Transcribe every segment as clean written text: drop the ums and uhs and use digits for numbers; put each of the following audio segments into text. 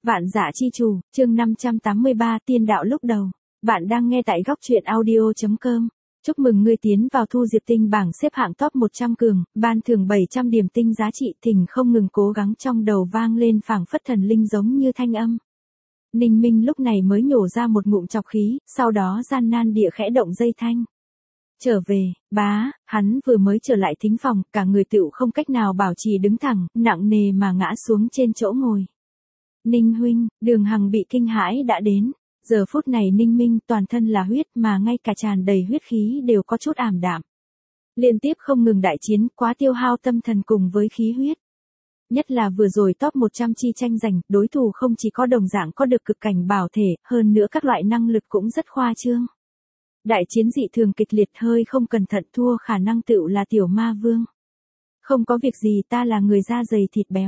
Vạn Dã Chi Chủ, chương 583 Tiên đạo lúc đầu. Bạn đang nghe tại góc truyện audio.com. Chúc mừng ngươi tiến vào Thu Diệp Tinh bảng xếp hạng top 100 cường, ban thưởng 700 điểm tinh giá trị, thỉnh không ngừng cố gắng trong đầu vang lên phảng phất thần linh giống như thanh âm. Ninh Minh lúc này mới nhổ ra một ngụm chọc khí, sau đó gian nan địa khẽ động dây thanh. Trở về, bá, hắn vừa mới trở lại thính phòng, cả người tựu không cách nào bảo trì đứng thẳng, nặng nề mà ngã xuống trên chỗ ngồi. Ninh huynh, Đường Hằng bị kinh hãi đã đến. Giờ phút này Ninh Minh toàn thân là huyết mà ngay cả tràn đầy huyết khí đều có chút ảm đạm. Liên tiếp không ngừng đại chiến quá tiêu hao tâm thần cùng với khí huyết. Nhất là vừa rồi top 100 chi tranh giành, đối thủ không chỉ có đồng dạng có được cực cảnh bảo thể, hơn nữa các loại năng lực cũng rất khoa trương. Đại chiến dị thường kịch liệt, hơi không cẩn thận thua khả năng tựu là tiểu ma vương. Không có việc gì, ta là người da dày thịt béo.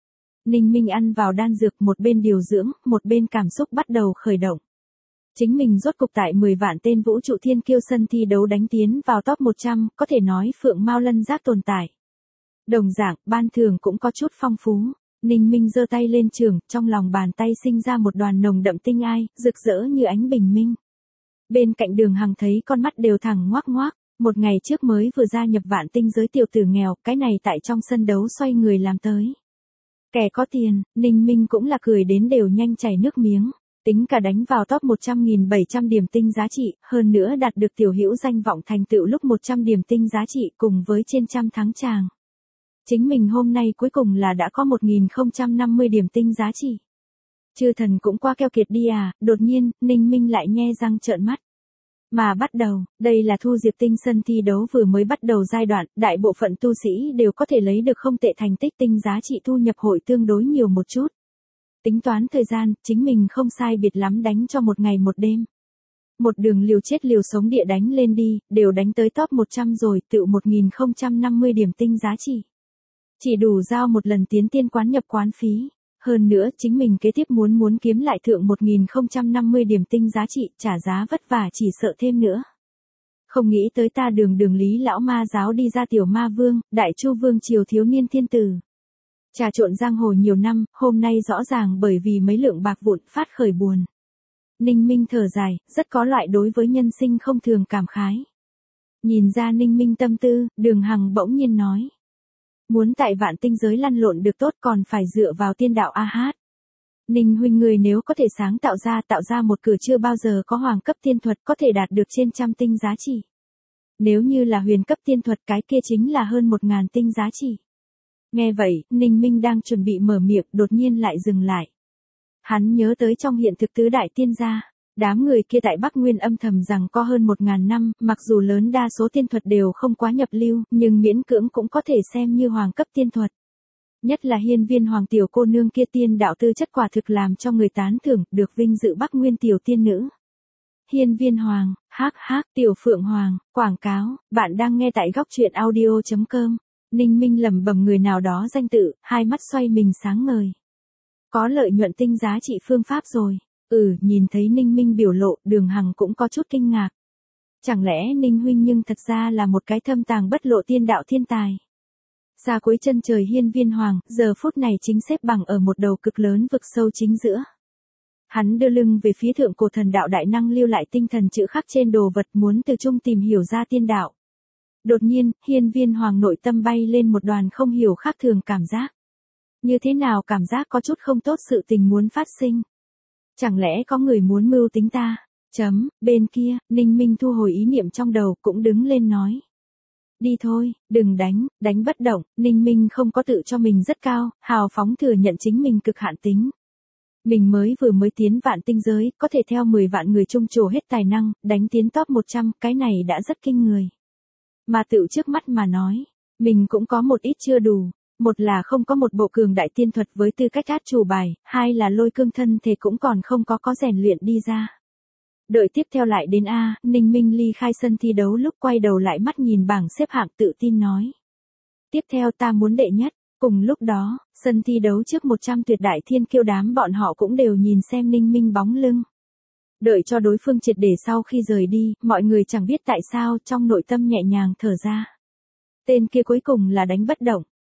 Ninh Minh ăn vào đan dược, một bên điều dưỡng, một bên cảm xúc bắt đầu khởi động. Chính mình rốt cục tại 10 vạn tên vũ trụ thiên kiêu sân thi đấu đánh tiến vào top 100, có thể nói phượng mao lân giác tồn tại. Đồng dạng, ban thưởng cũng có chút phong phú. Ninh Minh giơ tay lên trường, trong lòng bàn tay sinh ra một đoàn nồng đậm tinh ai, rực rỡ như ánh bình minh. Bên cạnh Đường Hằng thấy con mắt đều thẳng ngoác ngoác, một ngày trước mới vừa gia nhập vạn tinh giới tiểu tử nghèo, cái này tại trong sân đấu xoay người làm tới. Kẻ có tiền, Ninh Minh cũng là cười đến đều nhanh chảy nước miếng, tính cả đánh vào top 100.700 điểm tinh giá trị, hơn nữa đạt được tiểu hữu danh vọng thành tựu lúc 100 điểm tinh giá trị cùng với trên trăm tháng chàng. Chính mình hôm nay cuối cùng là đã có 1050 điểm tinh giá trị. Chư thần cũng qua keo kiệt đi à, đột nhiên, Ninh Minh lại nhe răng trợn mắt. Mà bắt đầu, đây là Thu Diệp Tinh sân thi đấu vừa mới bắt đầu giai đoạn, đại bộ phận tu sĩ đều có thể lấy được không tệ thành tích, tinh giá trị thu nhập hội tương đối nhiều một chút. Tính toán thời gian, chính mình không sai biệt lắm đánh cho một ngày một đêm. Một đường liều chết liều sống địa đánh lên đi, đều đánh tới top 100 rồi, tựu 1050 điểm tinh giá trị. Chỉ đủ giao một lần tiến tiên quán nhập quán phí. Hơn nữa, chính mình kế tiếp muốn kiếm lại thượng 1050 điểm tinh giá trị, trả giá vất vả chỉ sợ thêm nữa. Không nghĩ tới ta đường lý lão ma giáo đi ra tiểu ma vương, đại chu vương triều thiếu niên thiên tử. Trà trộn giang hồ nhiều năm, hôm nay rõ ràng bởi vì mấy lượng bạc vụn phát khởi buồn. Ninh Minh thở dài, rất có loại đối với nhân sinh không thường cảm khái. Nhìn ra Ninh Minh tâm tư, Đường Hằng bỗng nhiên nói. Muốn tại vạn tinh giới lăn lộn được tốt còn phải dựa vào tiên đạo a hát. Ninh huynh người nếu có thể sáng tạo ra một cửa chưa bao giờ có hoàng cấp tiên thuật có thể đạt được trên trăm tinh giá trị. Nếu như là huyền cấp tiên thuật cái kia chính là hơn 1000 tinh giá trị. Nghe vậy, Ninh Minh đang chuẩn bị mở miệng đột nhiên lại dừng lại. Hắn nhớ tới trong hiện thực tứ đại tiên gia. Đám người kia tại Bắc Nguyên âm thầm rằng có hơn 1000 năm, mặc dù lớn đa số tiên thuật đều không quá nhập lưu, nhưng miễn cưỡng cũng có thể xem như hoàng cấp tiên thuật. Nhất là Hiên Viên Hoàng tiểu cô nương kia tiên đạo tư chất quả thực làm cho người tán thưởng, được vinh dự Bắc Nguyên tiểu tiên nữ. Hiên Viên Hoàng, tiểu Phượng Hoàng, quảng cáo, bạn đang nghe tại góc truyện audio.com. Ninh Minh lẩm bẩm người nào đó danh tự, hai mắt xoay mình sáng ngời. Có lợi nhuận tinh giá trị phương pháp rồi. Nhìn thấy Ninh Minh biểu lộ, Đường Hằng cũng có chút kinh ngạc. Chẳng lẽ Ninh huynh nhưng thật ra là một cái thâm tàng bất lộ tiên đạo thiên tài. Xa cuối chân trời Hiên Viên Hoàng, giờ phút này chính xếp bằng ở một đầu cực lớn vực sâu chính giữa. Hắn đưa lưng về phía thượng cổ thần đạo đại năng lưu lại tinh thần chữ khắc trên đồ vật muốn từ chung tìm hiểu ra tiên đạo. Đột nhiên, Hiên Viên Hoàng nội tâm bay lên một đoàn không hiểu khác thường cảm giác. Như thế nào cảm giác có chút không tốt sự tình muốn phát sinh. Chẳng lẽ có người muốn mưu tính ta? Bên kia, Ninh Minh thu hồi ý niệm trong đầu cũng đứng lên nói. Đi thôi, đừng đánh bất động, Ninh Minh không có tự cho mình rất cao, hào phóng thừa nhận chính mình cực hạn tính. Mình vừa mới tiến vạn tinh giới, có thể theo 10 vạn người chung trổ hết tài năng, đánh tiến top 100, cái này đã rất kinh người. Mà tự trước mắt mà nói, mình cũng có một ít chưa đủ. Một là không có một bộ cường đại tiên thuật với tư cách át chủ bài, hai là lôi cương thân thể cũng còn không có rèn luyện đi ra. Đợi tiếp theo lại đến A, Ninh Minh ly khai sân thi đấu lúc quay đầu lại mắt nhìn bảng xếp hạng tự tin nói. Tiếp theo ta muốn đệ nhất, cùng lúc đó, sân thi đấu trước 100 tuyệt đại thiên kiêu đám bọn họ cũng đều nhìn xem Ninh Minh bóng lưng. Đợi cho đối phương triệt để sau khi rời đi, mọi người chẳng biết tại sao trong nội tâm nhẹ nhàng thở ra. Tên kia cuối cùng là đánh bất động.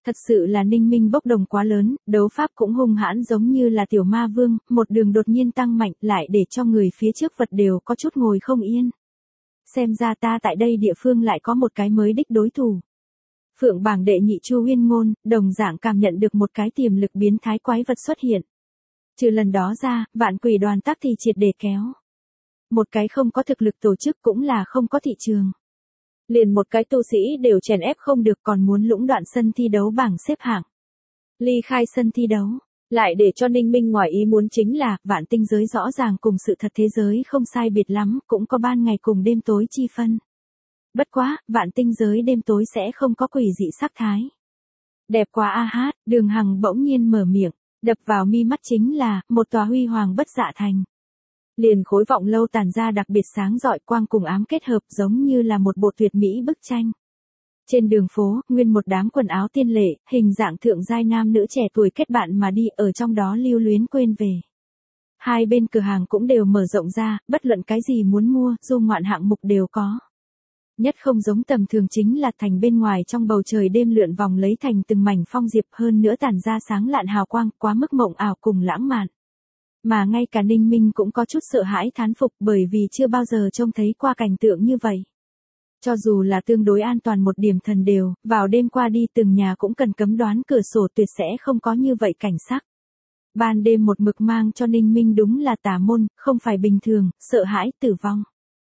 Thật sự là Ninh Minh bốc đồng quá lớn, đấu pháp cũng hung hãn giống như là tiểu ma vương, một đường đột nhiên tăng mạnh lại để cho người phía trước vật đều có chút ngồi không yên. Xem ra ta tại đây địa phương lại có một cái mới đích đối thủ. Phượng bảng đệ nhị Chu Uyên Ngôn, đồng dạng cảm nhận được một cái tiềm lực biến thái quái vật xuất hiện. Trừ lần đó ra, vạn quỷ đoàn tắc thì triệt để kéo. Một cái không có thực lực tổ chức cũng là không có thị trường. Liền một cái tu sĩ đều chèn ép không được còn muốn lũng đoạn sân thi đấu bảng xếp hạng. Ly khai sân thi đấu, lại để cho Ninh Minh ngoài ý muốn chính là vạn tinh giới rõ ràng cùng sự thật thế giới không sai biệt lắm, cũng có ban ngày cùng đêm tối chi phân. Bất quá, vạn tinh giới đêm tối sẽ không có quỷ dị sắc thái. Đẹp quá a hát, Đường Hằng bỗng nhiên mở miệng, đập vào mi mắt chính là một tòa huy hoàng bất dạ thành. Liền khối vọng lâu tàn ra đặc biệt sáng rọi quang cùng ám kết hợp giống như là một bộ tuyệt mỹ bức tranh. Trên đường phố, nguyên một đám quần áo tiên lệ, hình dạng thượng giai nam nữ trẻ tuổi kết bạn mà đi ở trong đó lưu luyến quên về. Hai bên cửa hàng cũng đều mở rộng ra, bất luận cái gì muốn mua, du ngoạn hạng mục đều có. Nhất không giống tầm thường chính là thành bên ngoài trong bầu trời đêm lượn vòng lấy thành từng mảnh phong diệp hơn nữa tản ra sáng lạn hào quang quá mức mộng ảo cùng lãng mạn. Mà ngay cả Ninh Minh cũng có chút sợ hãi thán phục bởi vì chưa bao giờ trông thấy qua cảnh tượng như vậy. Cho dù là tương đối an toàn một điểm thần đều, vào đêm qua đi từng nhà cũng cần cấm đoán cửa sổ tuyệt sẽ không có như vậy cảnh sắc. Ban đêm một mực mang cho Ninh Minh đúng là tà môn, không phải bình thường, sợ hãi tử vong.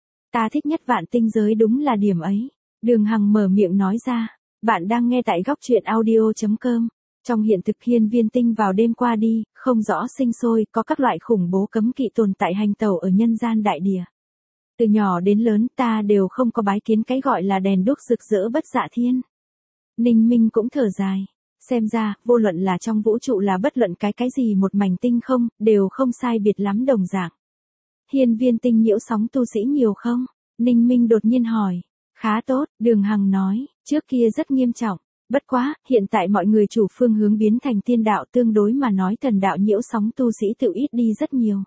Ta thích nhất vạn tinh giới đúng là điểm ấy. Đường Hằng mở miệng nói ra. Bạn đang nghe tại góc truyện audio.com. Trong hiện thực hiên viên tinh vào đêm qua đi, không rõ sinh sôi, có các loại khủng bố cấm kỵ tồn tại hành tẩu ở nhân gian đại địa. Từ nhỏ đến lớn ta đều không có bái kiến cái gọi là đèn đuốc rực rỡ bất dạ thiên. Ninh Minh cũng thở dài. Xem ra, vô luận là trong vũ trụ là bất luận cái gì một mảnh tinh không, đều không sai biệt lắm đồng dạng. Hiên viên tinh nhiễu sóng tu sĩ nhiều không? Ninh Minh đột nhiên hỏi. Khá tốt, Đường Hằng nói, trước kia rất nghiêm trọng. Bất quá, hiện tại mọi người chủ phương hướng biến thành tiên đạo tương đối mà nói thần đạo nhiễu sóng tu sĩ tự ít đi rất nhiều.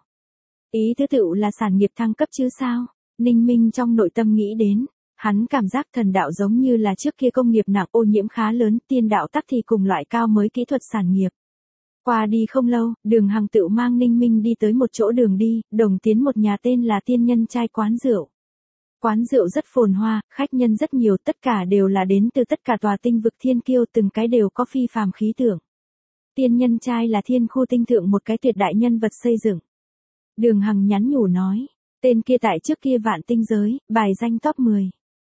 Ý thứ tự là sản nghiệp thăng cấp chứ sao? Ninh Minh trong nội tâm nghĩ đến. Hắn cảm giác thần đạo giống như là trước kia công nghiệp nặng ô nhiễm khá lớn, tiên đạo tắc thì cùng loại cao mới kỹ thuật sản nghiệp. Qua đi không lâu, Đường Hằng tự mang Ninh Minh đi tới một chỗ đường đi, đồng tiến một nhà tên là Tiên Nhân Trai quán rượu. Quán rượu rất phồn hoa, khách nhân rất nhiều, tất cả đều là đến từ tất cả tòa tinh vực thiên kiêu, từng cái đều có phi phàm khí tượng. Tiên Nhân Trai là thiên khu tinh thượng một cái tuyệt đại nhân vật xây dựng. Đường Hằng nhắn nhủ nói, tên kia tại trước kia vạn tinh giới, bài danh top 10.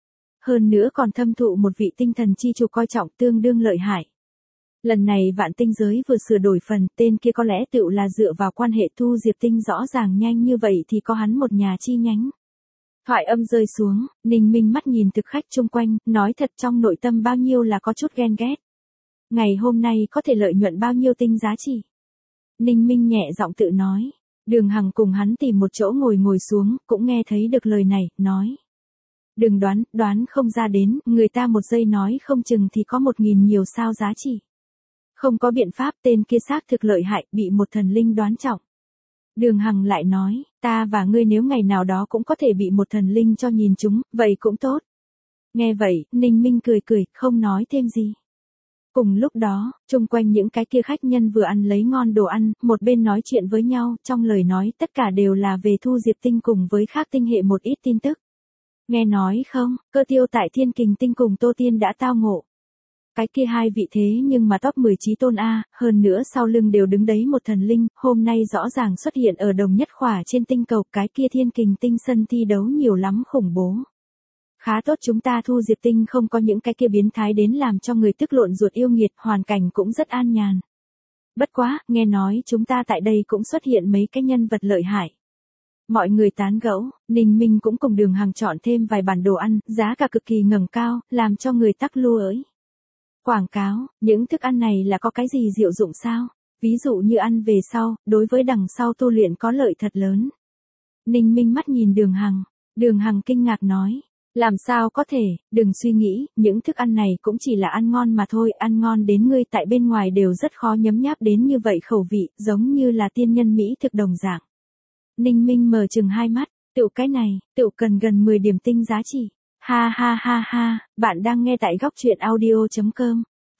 Hơn nữa còn thâm thụ một vị tinh thần chi chủ coi trọng tương đương lợi hại. Lần này vạn tinh giới vừa sửa đổi phần, tên kia có lẽ tựu là dựa vào quan hệ thu diệp tinh rõ ràng nhanh như vậy thì có hắn một nhà chi nhánh. Thoại âm rơi xuống, Ninh Minh mắt nhìn thực khách chung quanh, nói thật trong nội tâm bao nhiêu là có chút ghen ghét. Ngày hôm nay có thể lợi nhuận bao nhiêu tinh giá trị. Ninh Minh nhẹ giọng tự nói. Đường Hằng cùng hắn tìm một chỗ ngồi xuống, cũng nghe thấy được lời này, nói. Đừng đoán không ra đến, người ta một giây nói không chừng thì có 1.000 nhiều sao giá trị. Không có biện pháp, tên kia xác thực lợi hại, bị một thần linh đoán trọng. Đường Hằng lại nói, ta và ngươi nếu ngày nào đó cũng có thể bị một thần linh cho nhìn chúng, vậy cũng tốt. Nghe vậy, Ninh Minh cười, không nói thêm gì. Cùng lúc đó, chung quanh những cái kia khách nhân vừa ăn lấy ngon đồ ăn, một bên nói chuyện với nhau, trong lời nói tất cả đều là về thu diệp tinh cùng với khác tinh hệ một ít tin tức. Nghe nói không, Cơ Tiêu tại Thiên Kình tinh cùng Tô Tiên đã tao ngộ. Cái kia hai vị thế nhưng mà top 10 chí tôn A, hơn nữa sau lưng đều đứng đấy một thần linh, hôm nay rõ ràng xuất hiện ở đồng nhất khỏa trên tinh cầu, cái kia Thiên Kình tinh sân thi đấu nhiều lắm khủng bố. Khá tốt chúng ta thu diệp tinh không có những cái kia biến thái đến làm cho người tức lộn ruột yêu nghiệt, hoàn cảnh cũng rất an nhàn. Bất quá, nghe nói chúng ta tại đây cũng xuất hiện mấy cái nhân vật lợi hại. Mọi người tán gẫu, Ninh Minh cũng cùng Đường Hằng chọn thêm vài bản đồ ăn, giá cả cực kỳ ngẩng cao, làm cho người tắc lu ới. Quảng cáo, những thức ăn này là có cái gì diệu dụng sao? Ví dụ như ăn về sau, đối với đằng sau tu luyện có lợi thật lớn. Ninh Minh mắt nhìn Đường Hằng kinh ngạc nói. Làm sao có thể, đừng suy nghĩ, những thức ăn này cũng chỉ là ăn ngon mà thôi, ăn ngon đến ngươi tại bên ngoài đều rất khó nhấm nháp đến như vậy khẩu vị, giống như là tiên nhân Mỹ thực đồng dạng. Ninh Minh mở chừng hai mắt, tựu cái này, tựu cần gần 10 điểm tinh giá trị. Ha, bạn đang nghe tại góc truyện audio.com.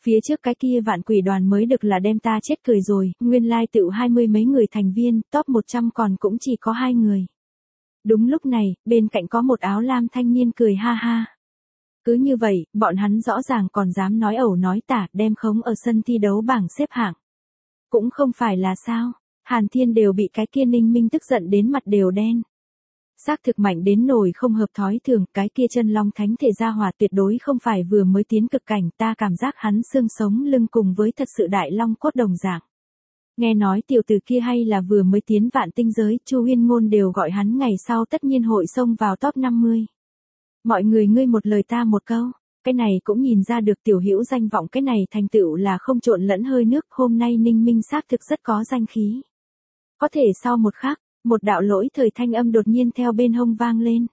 Phía trước cái kia vạn quỷ đoàn mới được là đem ta chết cười rồi, nguyên lai tựu 20 mấy người thành viên, top 100 còn cũng chỉ có 2 người. Đúng lúc này, bên cạnh có một áo lam thanh niên cười ha ha. Cứ như vậy, bọn hắn rõ ràng còn dám nói ẩu nói tả, đem khống ở sân thi đấu bảng xếp hạng. Cũng không phải là sao, Hàn Thiên đều bị cái kia Ninh Minh tức giận đến mặt đều đen. Xác thực mạnh đến nổi không hợp thói thường, cái kia chân long thánh thể gia hỏa tuyệt đối không phải vừa mới tiến cực cảnh, ta cảm giác hắn xương sống lưng cùng với thật sự đại long cốt đồng dạng. Nghe nói tiểu tử kia hay là vừa mới tiến vạn tinh giới, Chu Huyên Ngôn đều gọi hắn ngày sau tất nhiên hội xông vào top 50. Mọi người ngươi một lời ta một câu, cái này cũng nhìn ra được tiểu hữu danh vọng, cái này thành tựu là không trộn lẫn hơi nước, hôm nay Ninh Minh xác thực rất có danh khí. Có thể sau một khắc, một đạo lỗi thời thanh âm đột nhiên theo bên hông vang lên.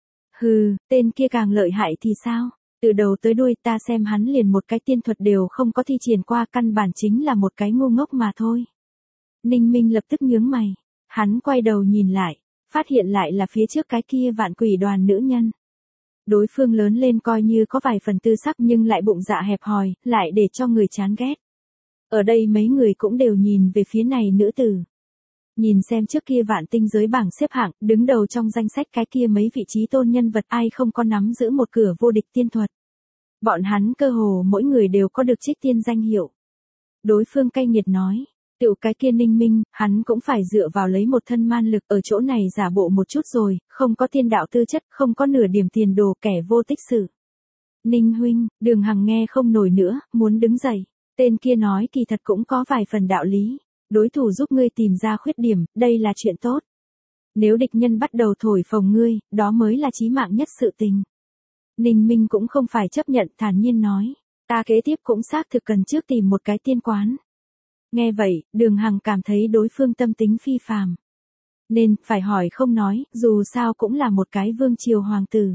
Hừ, tên kia càng lợi hại thì sao? Từ đầu tới đuôi ta xem hắn liền một cái tiên thuật đều không có thi triển qua, căn bản chính là một cái ngu ngốc mà thôi. Ninh Minh lập tức nhướng mày. Hắn quay đầu nhìn lại, phát hiện lại là phía trước cái kia vạn quỷ đoàn nữ nhân. Đối phương lớn lên coi như có vài phần tư sắc nhưng lại bụng dạ hẹp hòi, lại để cho người chán ghét. Ở đây mấy người cũng đều nhìn về phía này nữ tử. Nhìn xem trước kia vạn tinh giới bảng xếp hạng, đứng đầu trong danh sách cái kia mấy vị trí tôn nhân vật, ai không có nắm giữ một cửa vô địch tiên thuật. Bọn hắn cơ hồ mỗi người đều có được trích tiên danh hiệu. Đối phương cay nghiệt nói, tựu cái kia Ninh Minh, hắn cũng phải dựa vào lấy một thân man lực ở chỗ này giả bộ một chút rồi, không có tiên đạo tư chất, không có nửa điểm tiền đồ, kẻ vô tích sự. Ninh huynh, Đường Hằng nghe không nổi nữa, muốn đứng dậy. Tên kia nói kỳ thật cũng có vài phần đạo lý. Đối thủ giúp ngươi tìm ra khuyết điểm, đây là chuyện tốt. Nếu địch nhân bắt đầu thổi phồng ngươi, đó mới là chí mạng nhất sự tình. Ninh Minh cũng không phải chấp nhận, thản nhiên nói. Ta kế tiếp cũng xác thực cần trước tìm một cái tiên quán. Nghe vậy, Đường Hằng cảm thấy đối phương tâm tính phi phàm. Nên, phải hỏi không nói, dù sao cũng là một cái vương triều hoàng tử.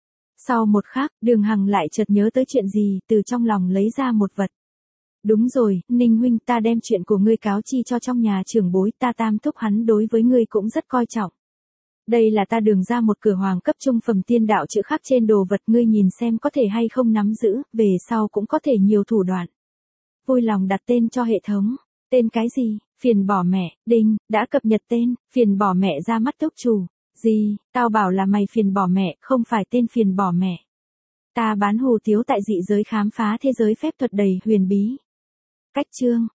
Sau một khắc, Đường Hằng lại chợt nhớ tới chuyện gì, từ trong lòng lấy ra một vật. Đúng rồi, Ninh huynh, ta đem chuyện của ngươi cáo chi cho trong nhà trưởng bối, ta tam thúc hắn đối với ngươi cũng rất coi trọng. Đây là ta Đường ra một cửa hoàng cấp trung phẩm tiên đạo chữ khắc trên đồ vật, ngươi nhìn xem có thể hay không nắm giữ, về sau cũng có thể nhiều thủ đoạn. Vui lòng đặt tên cho hệ thống. Tên cái gì? Phiền bỏ mẹ, đinh, đã cập nhật tên, phiền bỏ mẹ ra mắt túc chủ. Gì, tao bảo là mày phiền bỏ mẹ, không phải tên phiền bỏ mẹ. Ta bán hủ tiếu tại dị giới khám phá thế giới phép thuật đầy huyền bí. Cách chương